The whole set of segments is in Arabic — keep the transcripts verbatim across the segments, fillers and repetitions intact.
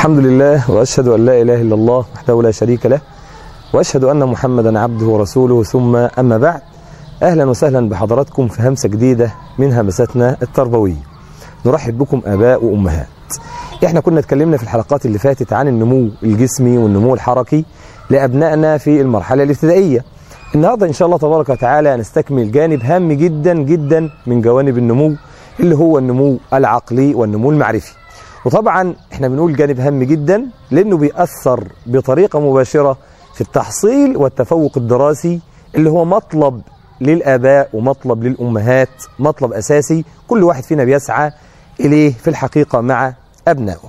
الحمد لله وأشهد أن لا إله إلا الله وحده لا شريك له، وأشهد أن محمدا عبده ورسوله، ثم أما بعد. أهلا وسهلا بحضراتكم في همسة جديدة من همساتنا التربوية. نرحب بكم آباء وأمهات. إحنا كنا اتكلمنا في الحلقات اللي فاتت عن النمو الجسمي والنمو الحركي لأبنائنا في المرحلة الابتدائية. النهاردة إن شاء الله تبارك وتعالى نستكمل جانب هام جدا جدا من جوانب النمو، اللي هو النمو العقلي والنمو المعرفي. وطبعا احنا بنقول جانب هام جدا لأنه بيأثر بطريقة مباشرة في التحصيل والتفوق الدراسي، اللي هو مطلب للآباء ومطلب للأمهات، مطلب أساسي كل واحد فينا بيسعى إليه في الحقيقة مع أبنائه.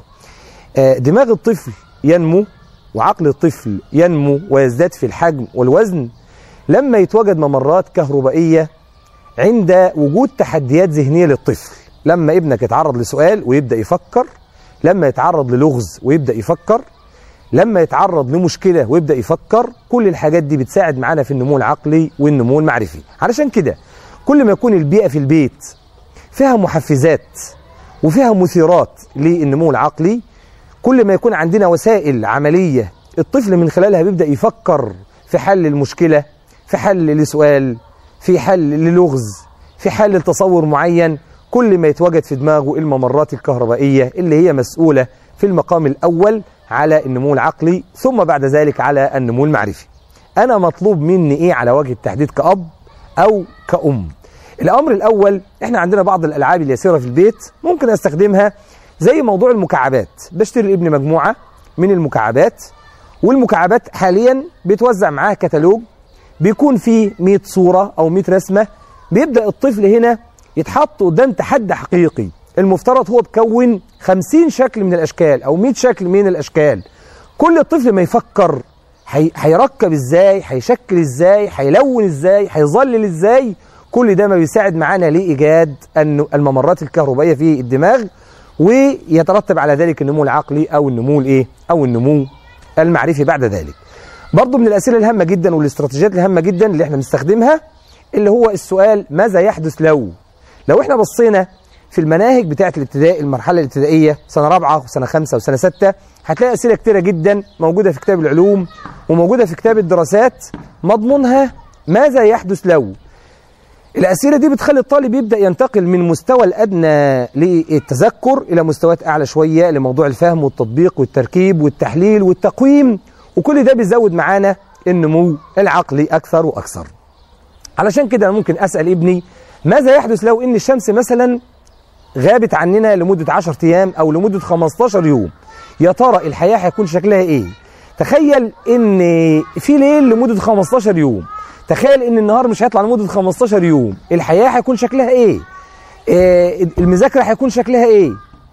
دماغ الطفل ينمو وعقل الطفل ينمو ويزداد في الحجم والوزن لما يتوجد ممرات كهربائية عند وجود تحديات ذهنية للطفل. لما ابنك يتعرض لسؤال ويبدأ يفكر، لما يتعرض للغز ويبدأ يفكر، لما يتعرض لمشكلة ويبدأ يفكر، كل الحاجات دي بتساعد معانا في النمو العقلي والنمو المعرفي. علشان كده كل ما يكون البيئة في البيت فيها محفزات وفيها مثيرات للنمو العقلي، كل ما يكون عندنا وسائل عملية الطفل من خلالها بيبدأ يفكر في حل المشكلة، في حل لسؤال، في حل للغز، في حل لتصور معين، كل ما يتوجد في دماغه الممرات الكهربائية اللي هي مسؤولة في المقام الأول على النمو العقلي، ثم بعد ذلك على النمو المعرفي. أنا مطلوب مني إيه على وجه التحديد كأب أو كأم؟ الأمر الأول، إحنا عندنا بعض الألعاب اليسيرة في البيت ممكن أستخدمها، زي موضوع المكعبات. بشتري لابني مجموعة من المكعبات، والمكعبات حاليا بيتوزع معاها كتالوج بيكون فيه مئة صورة أو مئة رسمة. بيبدأ الطفل هنا يتحط قدام تحدي حقيقي. المفترض هو بكون خمسين شكل من الأشكال أو مئة شكل من الأشكال. كل الطفل ما يفكر هيركب إزاي، هيشكل إزاي، هيلون إزاي، هيظلل إزاي، كل ده ما بيساعد معانا لإيجاد الممرات الكهربائية في الدماغ، ويترتب على ذلك النمو العقلي أو النمو الإيه أو النمو المعرفي بعد ذلك. برضو من الأسئلة الهامة جدا والاستراتيجيات الهامة جدا اللي احنا بنستخدمها اللي هو السؤال ماذا يحدث لو. لو احنا بصينا في المناهج بتاعة الابتدائي، المرحلة الابتدائية، سنة رابعة وسنة خمسة وسنة ستة، هتلاقي أسئلة كتيرة جدا موجودة في كتاب العلوم وموجودة في كتاب الدراسات، مضمونها ماذا يحدث لو. الأسئلة دي بتخلي الطالب يبدأ ينتقل من مستوى الأدنى للتذكر إلى مستويات أعلى شوية لموضوع الفهم والتطبيق والتركيب والتحليل والتقويم، وكل ده بيزود معانا النمو العقلي أكثر وأكثر. علشان كده ممكن أسأل ابني ماذا يحدث لو إن الشمس مثلا غابت عننا لمدة عشرة أيام أو لمدة خمستاشر يوم، يا ترى الحياة هيكون شكلها إيه؟ تخيل إن في ليل لمدة خمستاشر يوم، تخيل إن النهار مش هيطلع لمدة خمستاشر يوم، الحياة هيكون شكلها إيه؟ آه المذاكرة هيكون شكلها إيه؟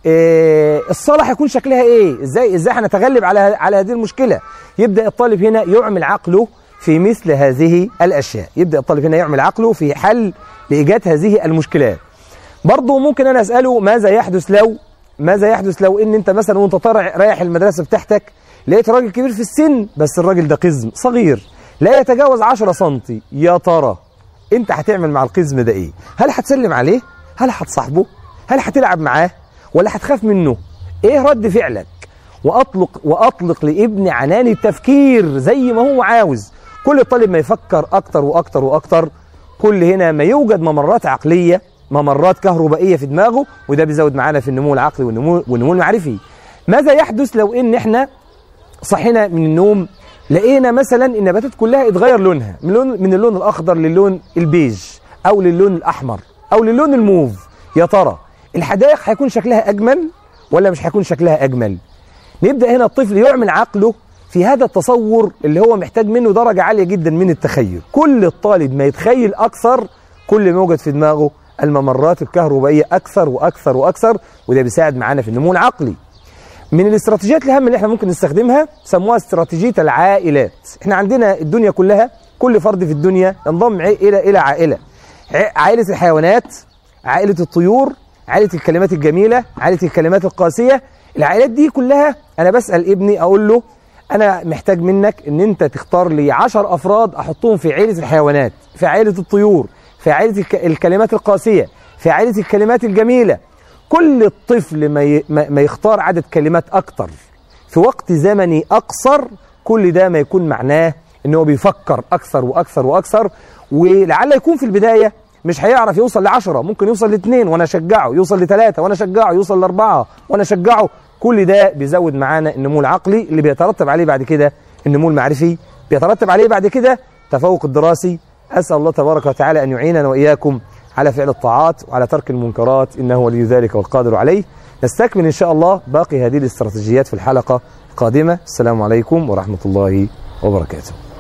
آه الصلاة هيكون شكلها إيه؟ إزاي إزاي هنتغلب على على هذه المشكلة؟ يبدأ الطالب هنا يعمل عقله في مثل هذه الأشياء، يبدأ الطالب هنا يعمل عقله في حل لإيجاد هذه المشكلات. برضه ممكن أنا أسأله ماذا يحدث لو ماذا يحدث لو إن أنت مثلا وأنت طالع رايح المدرسة بتاعتك لقيت راجل كبير في السن، بس الراجل ده قزم صغير لا يتجاوز عشرة سنتي، يا ترى أنت هتعمل مع القزم ده إيه؟ هل هتسلم عليه؟ هل هتصاحبه؟ هل هتلعب معاه؟ ولا هتخاف منه؟ إيه رد فعلك؟ وأطلق وأطلق لابني عنان التفكير زي ما هو عاوز. كل الطالب ما يفكر أكتر وأكتر وأكتر، كل هنا ما يوجد ممرات عقلية، ممرات كهربائية في دماغه، وده بيزود معانا في النمو العقلي والنمو والنمو المعرفي. ماذا يحدث لو إن إحنا صحينا من النوم لقينا مثلا النباتات كلها اتغير لونها من اللون من اللون الأخضر للون البيج أو للون الأحمر أو للون الموف؟ يا ترى الحدائق هيكون شكلها أجمل ولا مش هيكون شكلها أجمل؟ نبدأ هنا الطفل يعمل عقله في هذا التصور اللي هو محتاج منه درجة عالية جدا من التخيل. كل الطالب ما يتخيل أكثر، كل ما يوجد في دماغه الممرات الكهربائية أكثر وأكثر وأكثر، وده بيساعد معانا في النمو العقلي. من الاستراتيجيات الهامة اللي احنا ممكن نستخدمها سموها استراتيجية العائلات. احنا عندنا الدنيا كلها، كل فرد في الدنيا ينضم إلى إلى عائلة، عائلة الحيوانات، عائلة الطيور، عائلة الكلمات الجميلة، عائلة الكلمات القاسية. العائلات دي كلها أنا بسأل ابني أقول له أنا محتاج منك إن أنت تختار لي عشر أفراد أحطهم في عائلة الحيوانات، في عائلة الطيور، في عائلة الكلمات القاسية، في عائلة الكلمات الجميلة. كل الطفل ما ما يختار عدد كلمات أكتر في وقت زمني أقصر، كل ده ما يكون معناه إنه بيفكر أكثر وأكثر وأكثر، ولعل يكون في البداية مش هيعرف يوصل لعشرة، ممكن يوصل لاثنين وأنا أشجعه، يوصل لثلاثة وأنا أشجعه، يوصل لأربعة وأنا أشجعه. كل ده بيزود معانا النمو العقلي اللي بيترتب عليه بعد كده النمو المعرفي، بيترتب عليه بعد كده تفوق الدراسي. أسأل الله تبارك وتعالى أن يعيننا وإياكم على فعل الطاعات وعلى ترك المنكرات، إنه ولي ذلك والقادر عليه. نستكمل إن شاء الله باقي هذه الاستراتيجيات في الحلقة القادمة. السلام عليكم ورحمة الله وبركاته.